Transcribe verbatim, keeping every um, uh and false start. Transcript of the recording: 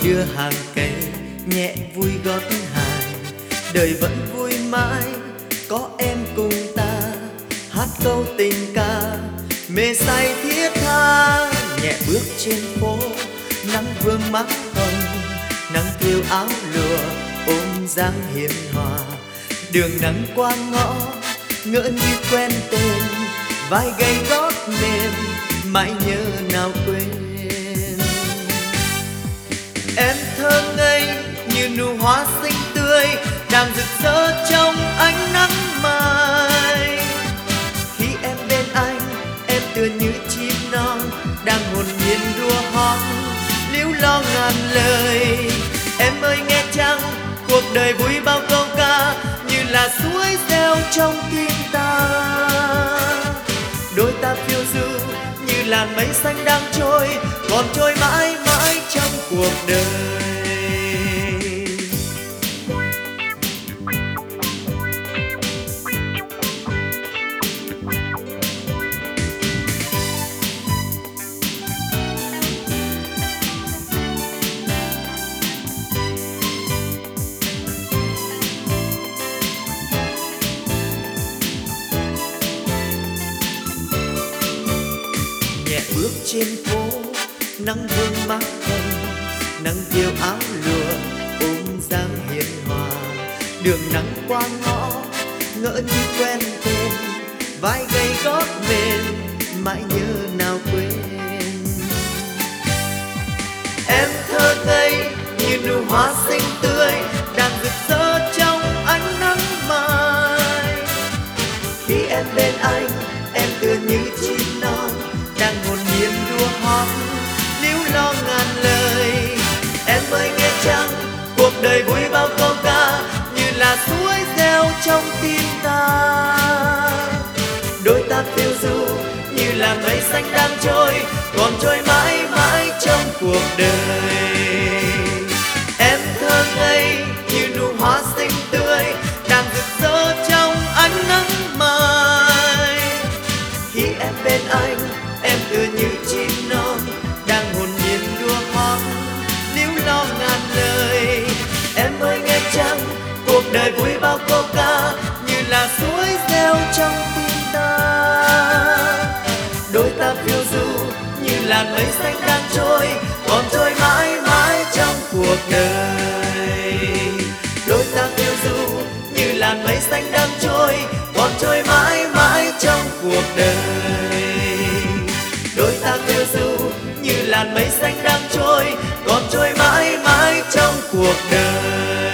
đưa hàng cây nhẹ vui gót hàng. Đời vẫn vui mãi có em cùng ta, hát câu tình ca mê say thiết tha. Nhẹ bước trên phố nắng vương mắt hồng, nắng thiêu áo lụa ôm dáng hiền hòa. Đường nắng qua ngõ ngỡ như quen tên, vai gầy gót mềm mãi nhớ nào quên. Em thơ ngây như nụ hoa xinh tươi đang rực rỡ trong ánh nắng mai. Khi em bên anh em tựa như chim non đang hồn nhiên đua hót líu lo ngàn lời. Em ơi nghe chăng cuộc đời vui bao câu ca như là suối reo trong tim ta. Đôi ta phiêu du như làn mây xanh đang trôi, còn trôi mãi mãi trong cuộc đời. Nhẹ bước trên phố nắng vương mắt hồng, nắng thiêu áo lụa ôm dáng hiền hòa. Đường nắng qua ngõ ngỡ như quen tên, vai gầy gót mềm mãi nhớ nào quên. Em thơ ngây như nụ hoa xinh tươi đang rực rỡ trong ánh nắng mai. Khi em bên anh em tựa như chim non đang hồn nhiên đua hót líu lo ngàn lời. Em ơi nghe chăng cuộc đời vui bao câu ca như là suối reo trong tim ta. Đôi ta phiêu du như là mây xanh đang trôi, còn trôi mãi mãi trong cuộc đời. Em thơ ngây như nụ hoa xinh tươi đang rực rỡ trong ánh nắng mai. Khi em bên anh em tựa như chim non đang hồn nhiên đua hót líu lo ngàn lời. Em ơi nghe chăng cuộc đời vui bao câu ca như là suối reo trong tim ta. Đôi ta phiêu du như làn mây xanh đang trôi, còn trôi mãi mãi trong cuộc đời. Đôi ta phiêu du như làn mây xanh đang trôi, còn trôi mãi mãi trong cuộc đời. Đôi ta phiêu du như làn mây xanh đang trôi, còn trôi mãi mãi trong cuộc đời.